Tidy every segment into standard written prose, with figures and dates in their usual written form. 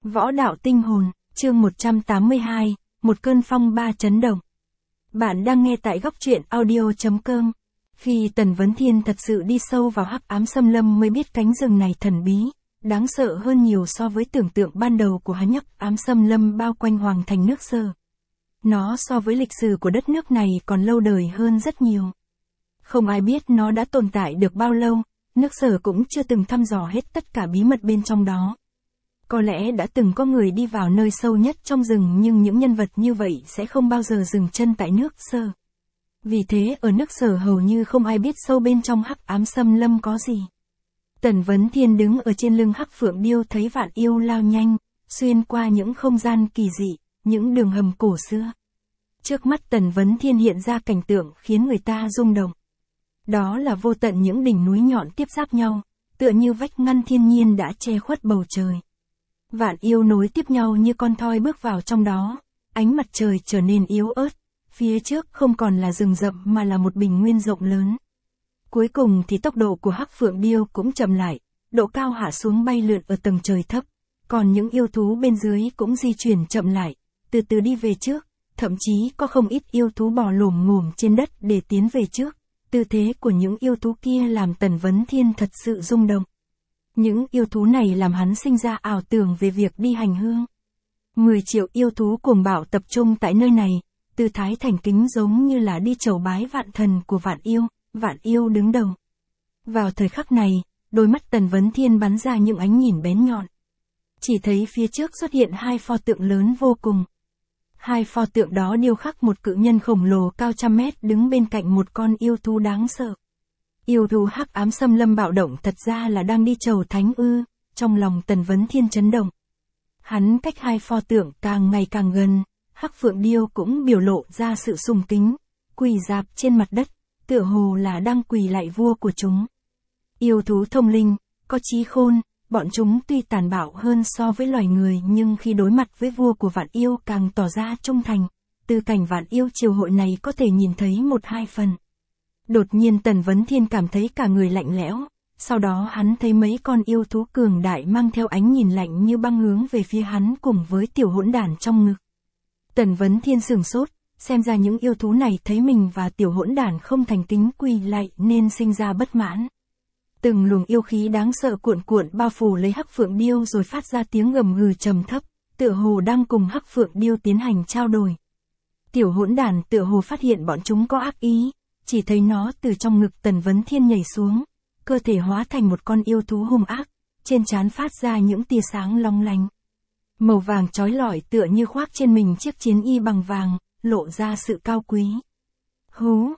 Võ đạo tinh hồn, chương 182, một cơn phong ba chấn động. Bạn đang nghe tại góc truyện audio.com. Khi Tần Vấn Thiên thật sự đi sâu vào hắc ám xâm lâm mới biết cánh rừng này thần bí, đáng sợ hơn nhiều so với tưởng tượng ban đầu của hắn. Hắc ám xâm lâm bao quanh hoàng thành nước Sở. Nó so với lịch sử của đất nước này còn lâu đời hơn rất nhiều. Không ai biết nó đã tồn tại được bao lâu, nước Sở cũng chưa từng thăm dò hết tất cả bí mật bên trong đó. Có lẽ đã từng có người đi vào nơi sâu nhất trong rừng, nhưng những nhân vật như vậy sẽ không bao giờ dừng chân tại nước Sở. Vì thế ở nước Sở hầu như không ai biết sâu bên trong hắc ám xâm lâm có gì. Tần Vấn Thiên đứng ở trên lưng hắc phượng điêu thấy Vạn Yêu lao nhanh, xuyên qua những không gian kỳ dị, những đường hầm cổ xưa. Trước mắt Tần Vấn Thiên hiện ra cảnh tượng khiến người ta rung động. Đó là vô tận những đỉnh núi nhọn tiếp giáp nhau, tựa như vách ngăn thiên nhiên đã che khuất bầu trời. Vạn Yêu nối tiếp nhau như con thoi bước vào trong đó, ánh mặt trời trở nên yếu ớt, phía trước không còn là rừng rậm mà là một bình nguyên rộng lớn. Cuối cùng thì tốc độ của hắc phượng điêu cũng chậm lại, độ cao hạ xuống bay lượn ở tầng trời thấp, còn những yêu thú bên dưới cũng di chuyển chậm lại, từ từ đi về trước, thậm chí có không ít yêu thú bò lồm ngồm trên đất để tiến về trước. Tư thế của những yêu thú kia làm Tần Vấn Thiên thật sự rung động. Những yêu thú này làm hắn sinh ra ảo tưởng về việc đi hành hương. 10 triệu yêu thú cuồng bạo tập trung tại nơi này, tư thái thành kính giống như là đi chầu bái vạn thần của Vạn Yêu đứng đầu. Vào thời khắc này, đôi mắt Tần Vấn Thiên bắn ra những ánh nhìn bén nhọn. Chỉ thấy phía trước xuất hiện hai pho tượng lớn vô cùng. Hai pho tượng đó điêu khắc một cự nhân khổng lồ cao trăm mét đứng bên cạnh một con yêu thú đáng sợ. Yêu thú hắc ám xâm lâm bạo động thật ra là đang đi chầu thánh ư, trong lòng Tần Vấn Thiên chấn động. Hắn cách hai pho tượng càng ngày càng gần, hắc phượng điêu cũng biểu lộ ra sự sùng kính, quỳ rạp trên mặt đất, tựa hồ là đang quỳ lạy vua của chúng. Yêu thú thông linh, có trí khôn, bọn chúng tuy tàn bạo hơn so với loài người nhưng khi đối mặt với vua của Vạn Yêu càng tỏ ra trung thành. Từ cảnh Vạn Yêu triều hội này có thể nhìn thấy 1-2 phần. Đột nhiên Tần Vấn Thiên cảm thấy cả người lạnh lẽo, sau đó hắn thấy mấy con yêu thú cường đại mang theo ánh nhìn lạnh như băng hướng về phía hắn cùng với tiểu hỗn đản trong ngực. Tần Vấn Thiên sửng sốt, xem ra những yêu thú này thấy mình và tiểu hỗn đản không thành kính quỳ lạy nên sinh ra bất mãn. Từng luồng yêu khí đáng sợ cuộn cuộn bao phủ lấy hắc phượng điêu rồi phát ra tiếng gầm gừ trầm thấp, tựa hồ đang cùng hắc phượng điêu tiến hành trao đổi. Tiểu hỗn đản tựa hồ phát hiện bọn chúng có ác ý, chỉ thấy nó từ trong ngực Tần Vấn Thiên nhảy xuống, cơ thể hóa thành một con yêu thú hung ác, trên trán phát ra những tia sáng long lanh. Màu vàng chói lọi tựa như khoác trên mình chiếc chiến y bằng vàng, lộ ra sự cao quý. Hú,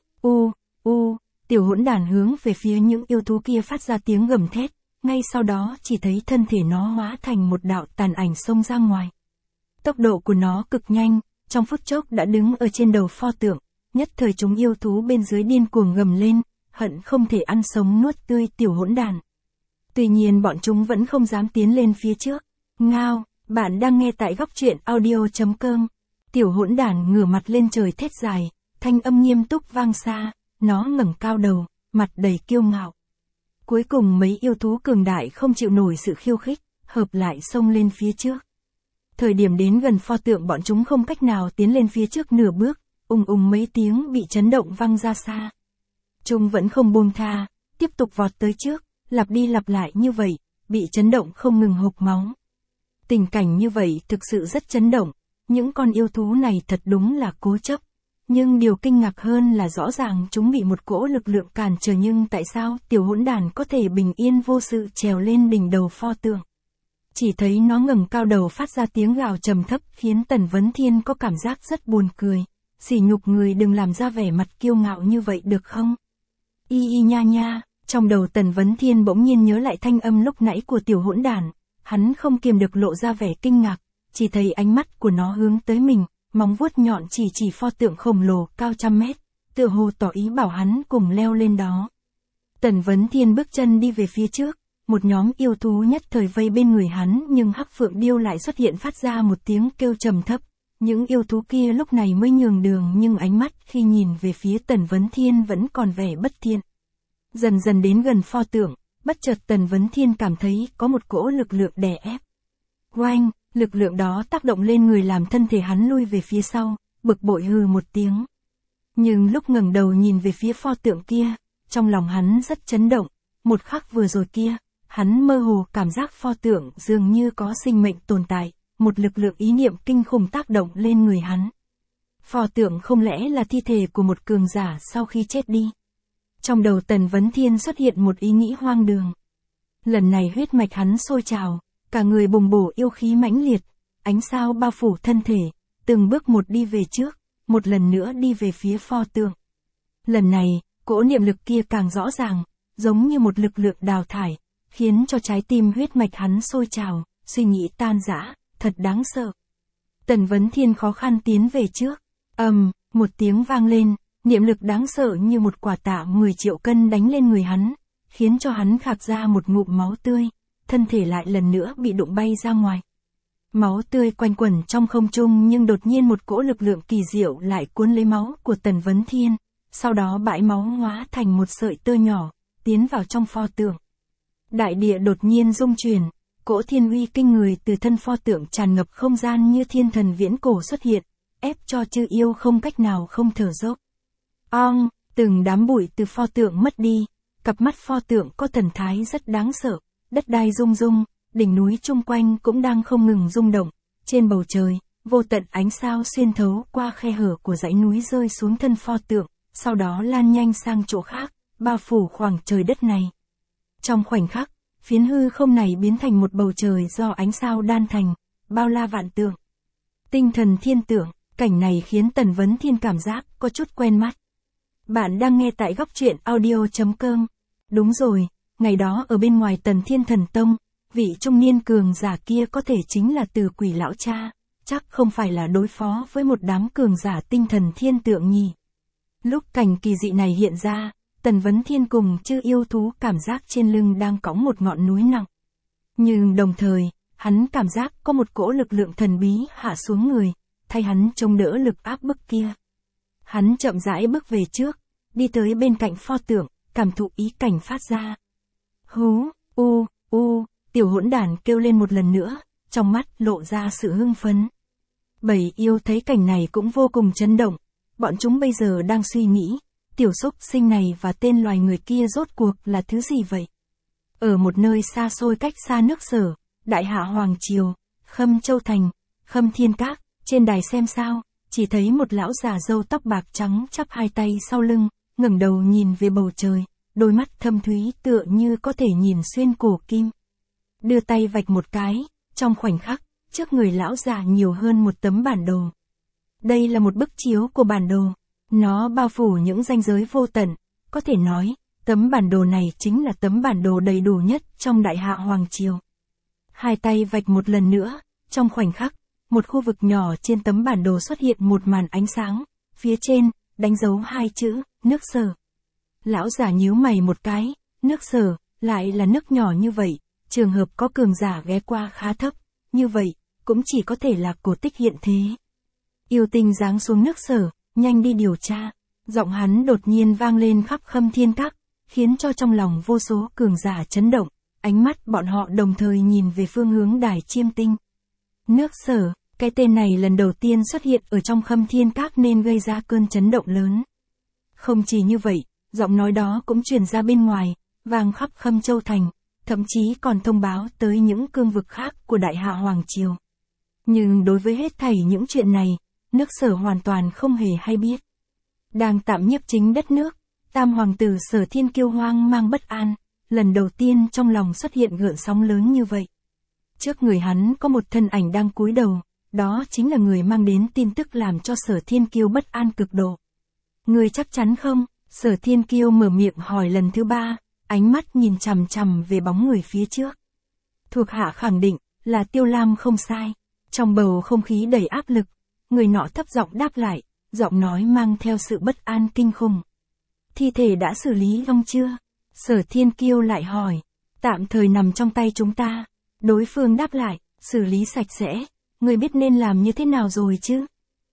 tiểu hỗn đản hướng về phía những yêu thú kia phát ra tiếng gầm thét, ngay sau đó chỉ thấy thân thể nó hóa thành một đạo tàn ảnh xông ra ngoài. Tốc độ của nó cực nhanh, trong phút chốc đã đứng ở trên đầu pho tượng, nhất thời chúng yêu thú bên dưới điên cuồng gầm lên, hận không thể ăn sống nuốt tươi tiểu hỗn đản. Tuy nhiên bọn chúng vẫn không dám tiến lên phía trước. Ngao, bạn đang nghe tại góc truyện audio.com. Tiểu hỗn đản ngửa mặt lên trời thét dài, thanh âm nghiêm túc vang xa. Nó ngẩng cao đầu, mặt đầy kiêu ngạo. Cuối cùng mấy yêu thú cường đại không chịu nổi sự khiêu khích, hợp lại xông lên phía trước. Thời điểm đến gần pho tượng bọn chúng không cách nào tiến lên phía trước nửa bước, mấy tiếng bị chấn động vang ra xa. Chúng vẫn không buông tha, tiếp tục vọt tới trước, lặp đi lặp lại như vậy, bị chấn động không ngừng hộc máu. Tình cảnh như vậy thực sự rất chấn động, những con yêu thú này thật đúng là cố chấp. Nhưng điều kinh ngạc hơn là rõ ràng chúng bị một cỗ lực lượng cản trở, nhưng tại sao tiểu hỗn đản có thể bình yên vô sự trèo lên đỉnh đầu pho tượng. Chỉ thấy nó ngẩng cao đầu phát ra tiếng gào trầm thấp khiến Tần Vấn Thiên có cảm giác rất buồn cười. Sỉ nhục người đừng làm ra vẻ mặt kiêu ngạo như vậy được không? Nha, trong đầu Tần Vấn Thiên bỗng nhiên nhớ lại thanh âm lúc nãy của tiểu hỗn đản, hắn không kiềm được lộ ra vẻ kinh ngạc, chỉ thấy ánh mắt của nó hướng tới mình. Móng vuốt nhọn chỉ pho tượng khổng lồ cao trăm mét, tựa hồ tỏ ý bảo hắn cùng leo lên đó. Tần Vấn Thiên bước chân đi về phía trước, một nhóm yêu thú nhất thời vây bên người hắn, nhưng hắc phượng điêu lại xuất hiện phát ra một tiếng kêu trầm thấp. Những yêu thú kia lúc này mới nhường đường, nhưng ánh mắt khi nhìn về phía Tần Vấn Thiên vẫn còn vẻ bất thiện. Dần dần đến gần pho tượng, bất chợt Tần Vấn Thiên cảm thấy có một cỗ lực lượng đè ép. Oanh, Lực lượng đó tác động lên người làm thân thể hắn lui về phía sau, bực bội hừ một tiếng. Nhưng lúc ngẩng đầu nhìn về phía pho tượng kia, trong lòng hắn rất chấn động, một khắc vừa rồi kia, hắn mơ hồ cảm giác pho tượng dường như có sinh mệnh tồn tại, một lực lượng ý niệm kinh khủng tác động lên người hắn. Pho tượng không lẽ là thi thể của một cường giả sau khi chết đi? Trong đầu Tần Vấn Thiên xuất hiện một ý nghĩ hoang đường. Lần này huyết mạch hắn sôi trào, cả người bùng bổ yêu khí mãnh liệt, ánh sao bao phủ thân thể, từng bước một đi về trước, một lần nữa đi về phía pho tượng. Lần này, cỗ niệm lực kia càng rõ ràng, giống như một lực lượng đào thải, khiến cho trái tim huyết mạch hắn sôi trào, suy nghĩ tan rã, thật đáng sợ. Tần Vấn Thiên khó khăn tiến về trước, một tiếng vang lên, niệm lực đáng sợ như một quả tạ 10 triệu cân đánh lên người hắn, khiến cho hắn khạc ra một ngụm máu tươi, thân thể lại lần nữa bị đụng bay ra ngoài. Máu tươi quanh quẩn trong không trung nhưng đột nhiên một cỗ lực lượng kỳ diệu lại cuốn lấy máu của Tần Vấn Thiên, sau đó bãi máu hóa thành một sợi tơ nhỏ, tiến vào trong pho tượng. Đại địa đột nhiên rung chuyển, cỗ thiên uy kinh người từ thân pho tượng tràn ngập không gian như thiên thần viễn cổ xuất hiện, ép cho chư yêu không cách nào không thở dốc. Từng đám bụi từ pho tượng mất đi, cặp mắt pho tượng có thần thái rất đáng sợ, đất đai rung rung, đỉnh núi chung quanh cũng đang không ngừng rung động, trên bầu trời, vô tận ánh sao xuyên thấu qua khe hở của dãy núi rơi xuống thân pho tượng, sau đó lan nhanh sang chỗ khác, bao phủ khoảng trời đất này. Trong khoảnh khắc, phiến hư không này biến thành một bầu trời do ánh sao đan thành, bao la vạn tượng. Tinh thần thiên tượng, cảnh này khiến Tần Vấn Thiên cảm giác có chút quen mắt. Bạn đang nghe tại góc truyện audio.com. Đúng rồi, ngày đó ở bên ngoài Tần Thiên Thần Tông, vị trung niên cường giả kia có thể chính là Từ Quỷ lão cha, chắc không phải là đối phó với một đám cường giả tinh thần thiên tượng nhỉ. Lúc cảnh kỳ dị này hiện ra, Tần Vấn Thiên cùng chư yêu thú cảm giác trên lưng đang cõng một ngọn núi nặng. Nhưng đồng thời, hắn cảm giác có một cỗ lực lượng thần bí hạ xuống người, thay hắn chống đỡ lực áp bức kia. Hắn chậm rãi bước về trước, đi tới bên cạnh pho tượng, cảm thụ ý cảnh phát ra. Tiểu hỗn đản kêu lên một lần nữa, trong mắt lộ ra sự hưng phấn. Bảy yêu thấy cảnh này cũng vô cùng chấn động, bọn chúng bây giờ đang suy nghĩ, tiểu xúc sinh này và tên loài người kia rốt cuộc là thứ gì vậy? Ở một nơi xa xôi cách xa nước Sở, Đại Hạ Hoàng Triều, Khâm Châu Thành, Khâm Thiên Các, trên đài xem sao, chỉ thấy một lão già râu tóc bạc trắng chắp hai tay sau lưng, ngẩng đầu nhìn về bầu trời, đôi mắt thâm thúy tựa như có thể nhìn xuyên cổ kim. Đưa tay vạch một cái, trong khoảnh khắc, trước người lão già nhiều hơn một tấm bản đồ. Đây là một bức chiếu của bản đồ, nó bao phủ những ranh giới vô tận, có thể nói, tấm bản đồ này chính là tấm bản đồ đầy đủ nhất trong Đại Hạ Hoàng Triều. Hai tay vạch một lần nữa, trong khoảnh khắc, một khu vực nhỏ trên tấm bản đồ xuất hiện một màn ánh sáng, phía trên, đánh dấu hai chữ, nước Sở. Lão già nhíu mày một cái, nước Sở, lại là nước nhỏ như vậy, trường hợp có cường giả ghé qua khá thấp, như vậy, cũng chỉ có thể là cổ tích hiện thế. Yêu tinh giáng xuống nước Sở, nhanh đi điều tra, giọng hắn đột nhiên vang lên khắp Khâm Thiên Các, khiến cho trong lòng vô số cường giả chấn động, ánh mắt bọn họ đồng thời nhìn về phương hướng đài chiêm tinh. Nước Sở, cái tên này lần đầu tiên xuất hiện ở trong Khâm Thiên Các nên gây ra cơn chấn động lớn. Không chỉ như vậy, giọng nói đó cũng truyền ra bên ngoài, vang khắp Khâm Châu Thành, thậm chí còn thông báo tới những cương vực khác của Đại Hạ Hoàng Triều. Nhưng đối với hết thảy những chuyện này, nước Sở hoàn toàn không hề hay biết. Đang tạm nhiếp chính đất nước, Tam Hoàng tử Sở Thiên Kiêu hoang mang bất an, lần đầu tiên trong lòng xuất hiện gợn sóng lớn như vậy. Trước người hắn có một thân ảnh đang cúi đầu, đó chính là người mang đến tin tức làm cho Sở Thiên Kiêu bất an cực độ. Người chắc chắn không? Sở Thiên Kiêu mở miệng hỏi lần thứ ba, ánh mắt nhìn chằm chằm về bóng người phía trước. Thuộc hạ khẳng định, là Tiêu Lam không sai. Trong bầu không khí đầy áp lực, người nọ thấp giọng đáp lại, giọng nói mang theo sự bất an kinh khủng. Thi thể đã xử lý xong chưa? Sở Thiên Kiêu lại hỏi. Tạm thời nằm trong tay chúng ta. Đối phương đáp lại, xử lý sạch sẽ. Người biết nên làm như thế nào rồi chứ?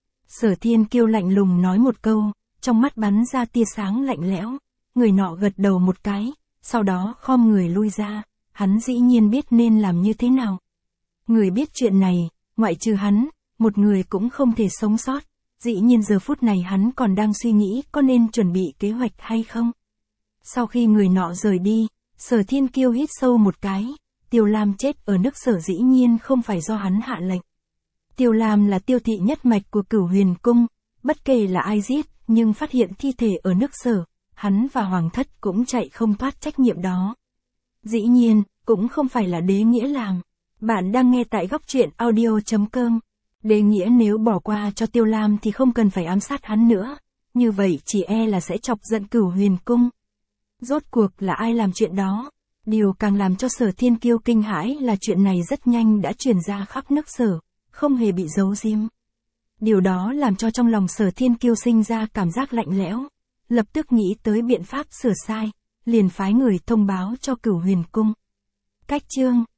Sở Thiên Kiêu lạnh lùng nói một câu, trong mắt bắn ra tia sáng lạnh lẽo. Người nọ gật đầu một cái, sau đó khom người lui ra. Hắn dĩ nhiên biết nên làm như thế nào. Người biết chuyện này, ngoại trừ hắn, một người cũng không thể sống sót. Dĩ nhiên giờ phút này hắn còn đang suy nghĩ có nên chuẩn bị kế hoạch hay không. Sau khi người nọ rời đi, Sở Thiên Kiêu hít sâu một cái, Tiêu Lam chết ở nước Sở dĩ nhiên không phải do hắn hạ lệnh. Tiêu Lam là tiêu thị nhất mạch của Cửu Huyền Cung, bất kể là ai giết, nhưng phát hiện thi thể ở nước Sở, hắn và Hoàng thất cũng chạy không thoát trách nhiệm đó. Dĩ nhiên, cũng không phải là Đế Nghĩa làm. Bạn đang nghe tại góc truyện audio.com. Đế Nghĩa nếu bỏ qua cho Tiêu Lam thì không cần phải ám sát hắn nữa, như vậy chỉ e là sẽ chọc giận Cửu Huyền Cung. Rốt cuộc là ai làm chuyện đó? Điều càng làm cho Sở Thiên Kiêu kinh hãi là chuyện này rất nhanh đã truyền ra khắp nước Sở, không hề bị giấu giếm. Điều đó làm cho trong lòng Sở Thiên Kiêu sinh ra cảm giác lạnh lẽo, lập tức nghĩ tới biện pháp sửa sai, liền phái người thông báo cho Cửu Huyền Cung. Cách chương